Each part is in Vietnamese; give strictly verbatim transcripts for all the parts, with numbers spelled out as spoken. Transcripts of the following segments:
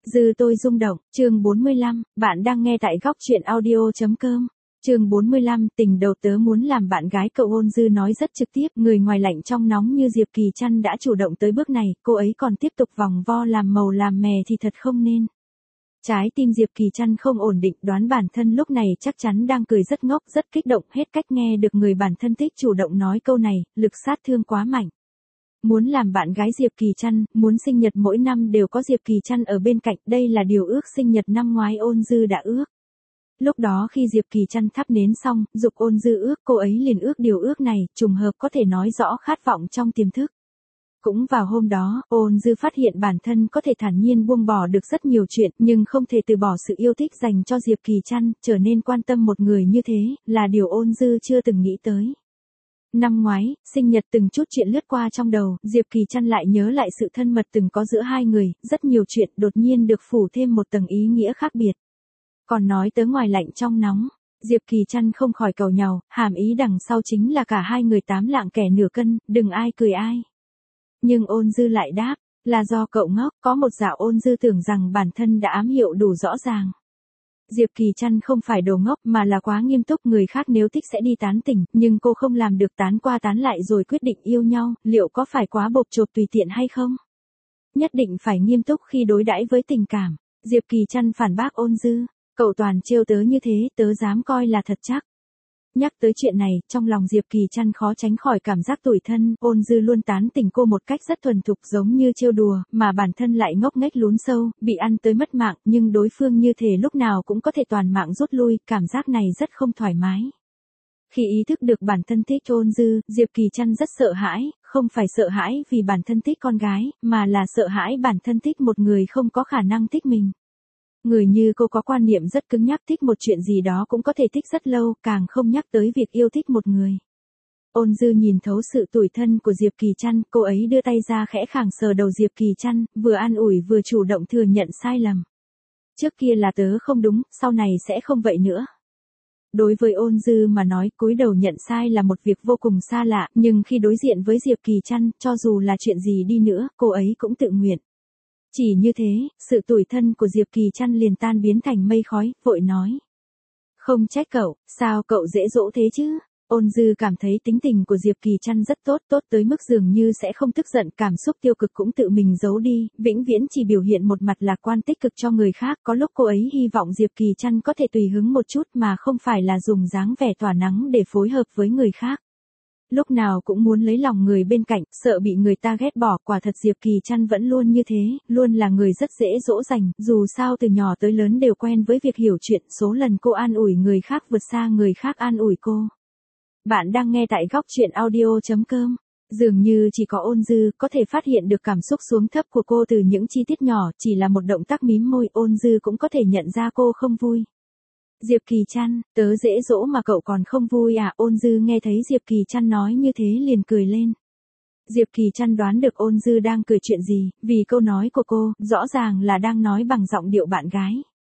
Dư tôi rung động, chương bốn mươi lăm, bạn đang nghe tại góc truyện audio.com. Chương bốn mươi lăm, tình đầu tớ muốn làm bạn gái cậu. Ôn Dư nói rất trực tiếp, người ngoài lạnh trong nóng như Diệp Kỳ Trăn đã chủ động tới bước này, cô ấy còn tiếp tục vòng vo làm màu làm mè thì thật không nên. Trái tim Diệp Kỳ Trăn không ổn định, đoán bản thân lúc này chắc chắn đang cười rất ngốc, rất kích động, hết cách nghe được người bản thân thích chủ động nói câu này, lực sát thương quá mạnh. Muốn làm bạn gái Diệp Kỳ Trăn, muốn sinh nhật mỗi năm đều có Diệp Kỳ Trăn ở bên cạnh, đây là điều ước sinh nhật năm ngoái Ôn Dư đã ước. Lúc đó khi Diệp Kỳ Trăn thắp nến xong, giục Ôn Dư ước, cô ấy liền ước điều ước này, trùng hợp có thể nói rõ khát vọng trong tiềm thức. Cũng vào hôm đó, Ôn Dư phát hiện bản thân có thể thản nhiên buông bỏ được rất nhiều chuyện, nhưng không thể từ bỏ sự yêu thích dành cho Diệp Kỳ Trăn, trở nên quan tâm một người như thế, là điều Ôn Dư chưa từng nghĩ tới. Năm ngoái, sinh nhật từng chút chuyện lướt qua trong đầu, Diệp Kỳ Trăn lại nhớ lại sự thân mật từng có giữa hai người, rất nhiều chuyện đột nhiên được phủ thêm một tầng ý nghĩa khác biệt. Còn nói tới ngoài lạnh trong nóng, Diệp Kỳ Trăn không khỏi cầu nhàu, hàm ý đằng sau chính là cả hai người tám lạng kẻ nửa cân, đừng ai cười ai. Nhưng Ôn Dư lại đáp, là do cậu ngốc, có một dạo Ôn Dư tưởng rằng bản thân đã ám hiệu đủ rõ ràng. Diệp Kỳ Trăn không phải đồ ngốc mà là quá nghiêm túc, người khác nếu thích sẽ đi tán tỉnh, nhưng cô không làm được tán qua tán lại rồi quyết định yêu nhau, liệu có phải quá bộp chộp tùy tiện hay không? Nhất định phải nghiêm túc khi đối đãi với tình cảm. Diệp Kỳ Trăn phản bác Ôn Dư, cậu toàn trêu tớ như thế, tớ dám coi là thật chắc. Nhắc tới chuyện này, trong lòng Diệp Kỳ Trăn khó tránh khỏi cảm giác tủi thân, Ôn Dư luôn tán tỉnh cô một cách rất thuần thục giống như trêu đùa, mà bản thân lại ngốc nghếch lún sâu, bị ăn tới mất mạng, nhưng đối phương như thể lúc nào cũng có thể toàn mạng rút lui, cảm giác này rất không thoải mái. Khi ý thức được bản thân thích Ôn Dư, Diệp Kỳ Trăn rất sợ hãi, không phải sợ hãi vì bản thân thích con gái, mà là sợ hãi bản thân thích một người không có khả năng thích mình. Người như cô có quan niệm rất cứng nhắc, thích một chuyện gì đó cũng có thể thích rất lâu, càng không nhắc tới việc yêu thích một người. Ôn Dư nhìn thấu sự tủi thân của Diệp Kỳ Trăn, cô ấy đưa tay ra khẽ khàng sờ đầu Diệp Kỳ Trăn, vừa an ủi vừa chủ động thừa nhận sai lầm. Trước kia là tớ không đúng, sau này sẽ không vậy nữa. Đối với Ôn Dư mà nói, cúi đầu nhận sai là một việc vô cùng xa lạ, nhưng khi đối diện với Diệp Kỳ Trăn, cho dù là chuyện gì đi nữa, cô ấy cũng tự nguyện. Chỉ như thế, sự tủi thân của Diệp Kỳ Trăn liền tan biến thành mây khói, vội nói. Không trách cậu, sao cậu dễ dỗ thế chứ? Ôn Dư cảm thấy tính tình của Diệp Kỳ Trăn rất tốt, tốt tới mức dường như sẽ không tức giận, cảm xúc tiêu cực cũng tự mình giấu đi, vĩnh viễn chỉ biểu hiện một mặt lạc quan tích cực cho người khác. Có lúc cô ấy hy vọng Diệp Kỳ Trăn có thể tùy hứng một chút mà không phải là dùng dáng vẻ tỏa nắng để phối hợp với người khác. Lúc nào cũng muốn lấy lòng người bên cạnh, sợ bị người ta ghét bỏ, quả thật Diệp Kỳ Trăn vẫn luôn như thế, luôn là người rất dễ dỗ dành, dù sao từ nhỏ tới lớn đều quen với việc hiểu chuyện, số lần cô an ủi người khác vượt xa người khác an ủi cô. Bạn đang nghe tại góc truyện audio.com. Dường như chỉ có Ôn Dư có thể phát hiện được cảm xúc xuống thấp của cô từ những chi tiết nhỏ, chỉ là một động tác mím môi, Ôn Dư cũng có thể nhận ra cô không vui. Diệp Kỳ Trăn, tớ dễ dỗ mà cậu còn không vui à? Ôn Dư nghe thấy Diệp Kỳ Trăn nói như thế liền cười lên. Diệp Kỳ Trăn đoán được Ôn Dư đang cười chuyện gì, vì câu nói của cô, rõ ràng là đang nói bằng giọng điệu bạn gái.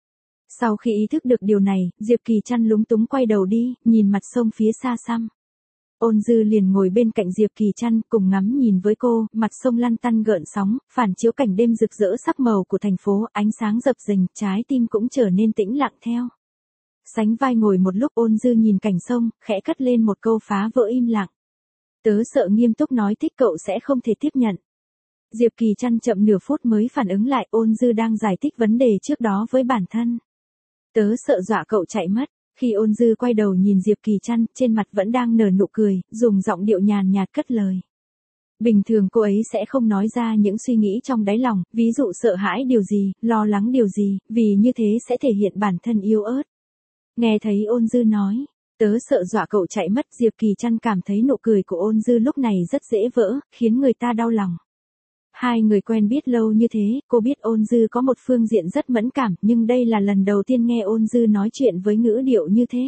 Sau khi ý thức được điều này, Diệp Kỳ Trăn lúng túng quay đầu đi, nhìn mặt sông phía xa xăm. Ôn Dư liền ngồi bên cạnh Diệp Kỳ Trăn, cùng ngắm nhìn với cô, mặt sông lăn tăn gợn sóng, phản chiếu cảnh đêm rực rỡ sắc màu của thành phố, ánh sáng dập dềnh, trái tim cũng trở nên tĩnh lặng theo. Sánh vai ngồi một lúc, Ôn Dư nhìn cảnh sông, khẽ cất lên một câu phá vỡ im lặng. Tớ sợ nghiêm túc nói thích cậu sẽ không thể tiếp nhận. Diệp Kỳ Trăn chậm nửa phút mới phản ứng lại, Ôn Dư đang giải thích vấn đề trước đó với bản thân. Tớ sợ dọa cậu chạy mất. Khi Ôn Dư quay đầu nhìn Diệp Kỳ Trăn, trên mặt vẫn đang nở nụ cười, dùng giọng điệu nhàn nhạt cất lời. Bình thường cô ấy sẽ không nói ra những suy nghĩ trong đáy lòng, ví dụ sợ hãi điều gì, lo lắng điều gì, vì như thế sẽ thể hiện bản thân yếu ớt. Nghe thấy Ôn Dư nói, tớ sợ dọa cậu chạy mất, Diệp Kỳ Trăn cảm thấy nụ cười của Ôn Dư lúc này rất dễ vỡ, khiến người ta đau lòng. Hai người quen biết lâu như thế, cô biết Ôn Dư có một phương diện rất mẫn cảm, nhưng đây là lần đầu tiên nghe Ôn Dư nói chuyện với ngữ điệu như thế.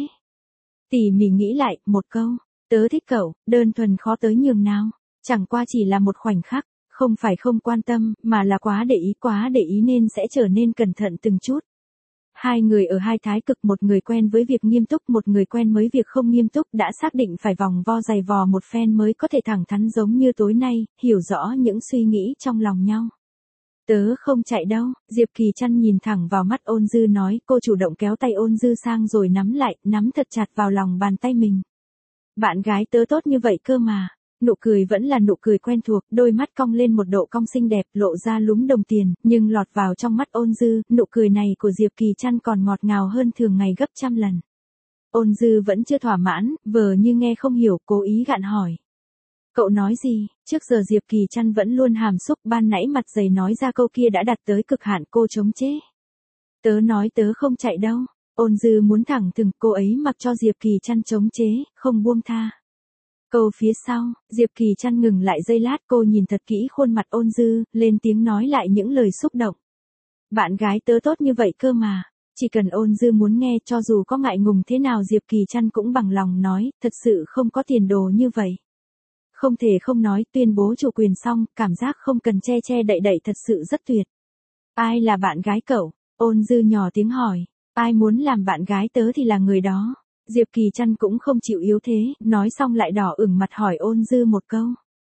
Tỉ mỉ nghĩ lại, một câu, tớ thích cậu, đơn thuần khó tới nhường nào, chẳng qua chỉ là một khoảnh khắc, không phải không quan tâm, mà là quá để ý, quá để ý nên sẽ trở nên cẩn thận từng chút. Hai người ở hai thái cực, một người quen với việc nghiêm túc, một người quen với việc không nghiêm túc, đã xác định phải vòng vo dày vò một phen mới có thể thẳng thắn giống như tối nay, hiểu rõ những suy nghĩ trong lòng nhau. Tớ không chạy đâu, Diệp Kỳ Trăn nhìn thẳng vào mắt Ôn Dư nói, cô chủ động kéo tay Ôn Dư sang rồi nắm lại, nắm thật chặt vào lòng bàn tay mình. Bạn gái tớ tốt như vậy cơ mà. Nụ cười vẫn là nụ cười quen thuộc, đôi mắt cong lên một độ cong xinh đẹp, lộ ra lúm đồng tiền, nhưng lọt vào trong mắt Ôn Dư, nụ cười này của Diệp Kỳ Trăn còn ngọt ngào hơn thường ngày gấp trăm lần. Ôn Dư vẫn chưa thỏa mãn, vờ như nghe không hiểu, cố ý gạn hỏi. Cậu nói gì? Trước giờ Diệp Kỳ Trăn vẫn luôn hàm xúc, ban nãy mặt dày nói ra câu kia đã đạt tới cực hạn, cô chống chế. Tớ nói tớ không chạy đâu. Ôn Dư muốn thẳng thừng, cô ấy mặc cho Diệp Kỳ Trăn chống chế, không buông tha. Câu phía sau, Diệp Kỳ Trăn ngừng lại giây lát, cô nhìn thật kỹ khuôn mặt Ôn Dư, lên tiếng nói lại những lời xúc động. Bạn gái tớ tốt như vậy cơ mà. Chỉ cần Ôn Dư muốn nghe, cho dù có ngại ngùng thế nào Diệp Kỳ Trăn cũng bằng lòng nói, thật sự không có tiền đồ như vậy. Không thể không nói, tuyên bố chủ quyền xong, cảm giác không cần che che đậy đậy thật sự rất tuyệt. Ai là bạn gái cậu? Ôn Dư nhỏ tiếng hỏi. Ai muốn làm bạn gái tớ thì là người đó. Diệp Kỳ Trăn cũng không chịu yếu thế, nói xong lại đỏ ửng mặt hỏi Ôn Dư một câu.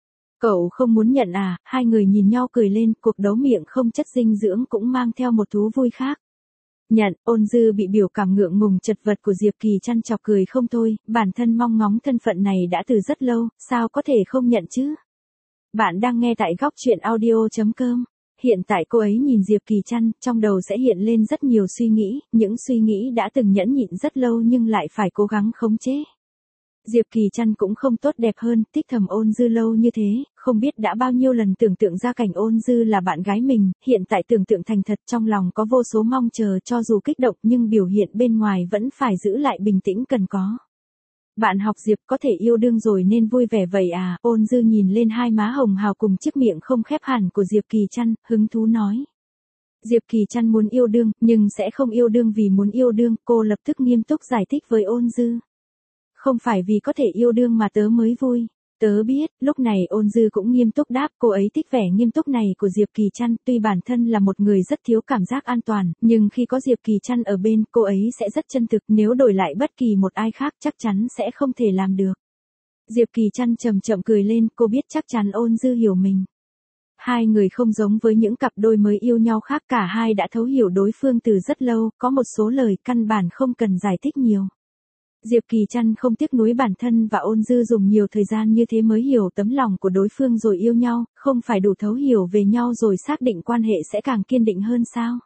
Cậu không muốn nhận à? Hai người nhìn nhau cười lên, cuộc đấu miệng không chất dinh dưỡng cũng mang theo một thú vui khác. Nhận. Ôn Dư bị biểu cảm ngượng ngùng chật vật của Diệp Kỳ Trăn chọc cười không thôi, bản thân mong ngóng thân phận này đã từ rất lâu, sao có thể không nhận chứ? Bạn đang nghe tại góc truyện audio chấm com. Hiện tại cô ấy nhìn Diệp Kỳ Trăn, trong đầu sẽ hiện lên rất nhiều suy nghĩ, những suy nghĩ đã từng nhẫn nhịn rất lâu nhưng lại phải cố gắng khống chế. Diệp Kỳ Trăn cũng không tốt đẹp hơn, tích thầm Ôn Dư lâu như thế, không biết đã bao nhiêu lần tưởng tượng ra cảnh Ôn Dư là bạn gái mình, hiện tại tưởng tượng thành thật, trong lòng có vô số mong chờ, cho dù kích động nhưng biểu hiện bên ngoài vẫn phải giữ lại bình tĩnh cần có. Bạn học Diệp có thể yêu đương rồi nên vui vẻ vậy à? Ôn Dư nhìn lên hai má hồng hào cùng chiếc miệng không khép hẳn của Diệp Kỳ Trăn, hứng thú nói. Diệp Kỳ Trăn muốn yêu đương, nhưng sẽ không yêu đương vì muốn yêu đương, cô lập tức nghiêm túc giải thích với Ôn Dư. Không phải vì có thể yêu đương mà tớ mới vui. Tớ biết, lúc này Ôn Dư cũng nghiêm túc đáp, cô ấy thích vẻ nghiêm túc này của Diệp Kỳ Trăn, tuy bản thân là một người rất thiếu cảm giác an toàn, nhưng khi có Diệp Kỳ Trăn ở bên, cô ấy sẽ rất chân thực, nếu đổi lại bất kỳ một ai khác chắc chắn sẽ không thể làm được. Diệp Kỳ Trăn chậm chậm cười lên, cô biết chắc chắn Ôn Dư hiểu mình. Hai người không giống với những cặp đôi mới yêu nhau khác, cả hai đã thấu hiểu đối phương từ rất lâu, có một số lời căn bản không cần giải thích nhiều. Diệp Kỳ Trăn không tiếc nuối bản thân và Ôn Dư dùng nhiều thời gian như thế mới hiểu tấm lòng của đối phương rồi yêu nhau, không phải đủ thấu hiểu về nhau rồi xác định quan hệ sẽ càng kiên định hơn sao?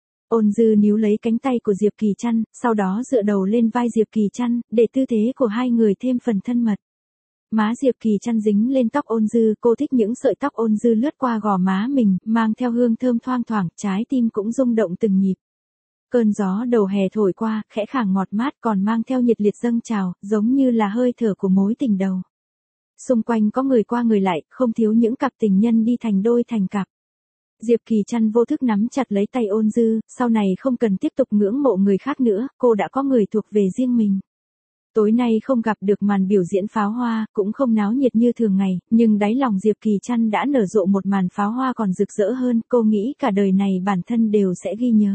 Ôn Dư níu lấy cánh tay của Diệp Kỳ Trăn, sau đó dựa đầu lên vai Diệp Kỳ Trăn, để tư thế của hai người thêm phần thân mật. Má Diệp Kỳ Trăn dính lên tóc Ôn Dư, cô thích những sợi tóc Ôn Dư lướt qua gò má mình, mang theo hương thơm thoang thoảng, trái tim cũng rung động từng nhịp. Cơn gió đầu hè thổi qua, khẽ khàng ngọt mát còn mang theo nhiệt liệt dâng trào, giống như là hơi thở của mối tình đầu. Xung quanh có người qua người lại, không thiếu những cặp tình nhân đi thành đôi thành cặp. Diệp Kỳ Trăn vô thức nắm chặt lấy tay Ôn Dư, sau này không cần tiếp tục ngưỡng mộ người khác nữa, cô đã có người thuộc về riêng mình. Tối nay không gặp được màn biểu diễn pháo hoa, cũng không náo nhiệt như thường ngày, nhưng đáy lòng Diệp Kỳ Trăn đã nở rộ một màn pháo hoa còn rực rỡ hơn, cô nghĩ cả đời này bản thân đều sẽ ghi nhớ.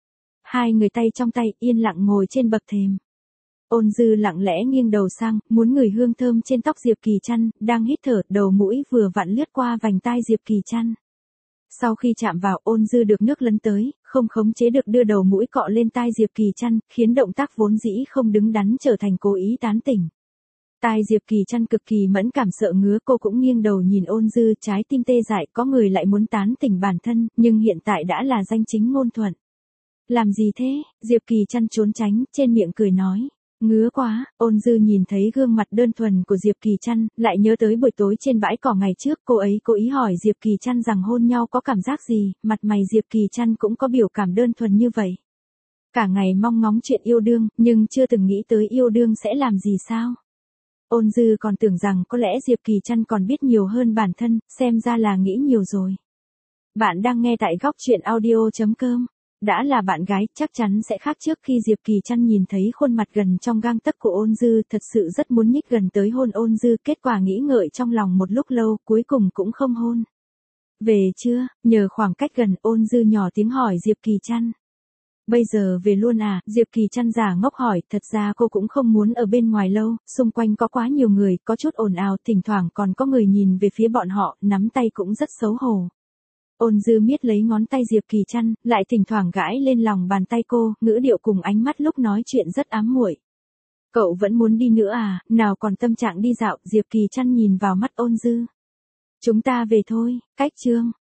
Hai người tay trong tay, yên lặng ngồi trên bậc thềm. Ôn Dư lặng lẽ nghiêng đầu sang, muốn ngửi hương thơm trên tóc Diệp Kỳ Trăn, đang hít thở, đầu mũi vừa vặn lướt qua vành tai Diệp Kỳ Trăn. Sau khi chạm vào, Ôn Dư được nước lấn tới, không khống chế được đưa đầu mũi cọ lên tai Diệp Kỳ Trăn, khiến động tác vốn dĩ không đứng đắn trở thành cố ý tán tỉnh. Tai Diệp Kỳ Trăn cực kỳ mẫn cảm sợ ngứa, cô cũng nghiêng đầu nhìn Ôn Dư, trái tim tê dại, có người lại muốn tán tỉnh bản thân, nhưng hiện tại đã là danh chính ngôn thuận. Làm gì thế? Diệp Kỳ Trăn trốn tránh, trên miệng cười nói. Ngứa quá. Ôn Dư nhìn thấy gương mặt đơn thuần của Diệp Kỳ Trăn, lại nhớ tới buổi tối trên bãi cỏ ngày trước, cô ấy cố ý hỏi Diệp Kỳ Trăn rằng hôn nhau có cảm giác gì, mặt mày Diệp Kỳ Trăn cũng có biểu cảm đơn thuần như vậy. Cả ngày mong ngóng chuyện yêu đương, nhưng chưa từng nghĩ tới yêu đương sẽ làm gì sao? Ôn Dư còn tưởng rằng có lẽ Diệp Kỳ Trăn còn biết nhiều hơn bản thân, xem ra là nghĩ nhiều rồi. Bạn đang nghe tại góc truyện audio chấm com. Đã là bạn gái, chắc chắn sẽ khác trước khi Diệp Kỳ Trăn nhìn thấy khuôn mặt gần trong gang tấc của Ôn Dư, thật sự rất muốn nhích gần tới hôn Ôn Dư, kết quả nghĩ ngợi trong lòng một lúc lâu, cuối cùng cũng không hôn. Về chưa? Nhờ khoảng cách gần, Ôn Dư nhỏ tiếng hỏi Diệp Kỳ Trăn. Bây giờ về luôn à? Diệp Kỳ Trăn giả ngốc hỏi, thật ra cô cũng không muốn ở bên ngoài lâu, xung quanh có quá nhiều người, có chút ồn ào, thỉnh thoảng còn có người nhìn về phía bọn họ, nắm tay cũng rất xấu hổ. Ôn Dư miết lấy ngón tay Diệp Kỳ Trăn, lại thỉnh thoảng gãi lên lòng bàn tay cô, ngữ điệu cùng ánh mắt lúc nói chuyện rất ám muội. Cậu vẫn muốn đi nữa à, nào còn tâm trạng đi dạo, Diệp Kỳ Trăn nhìn vào mắt Ôn Dư. Chúng ta về thôi, cách chương.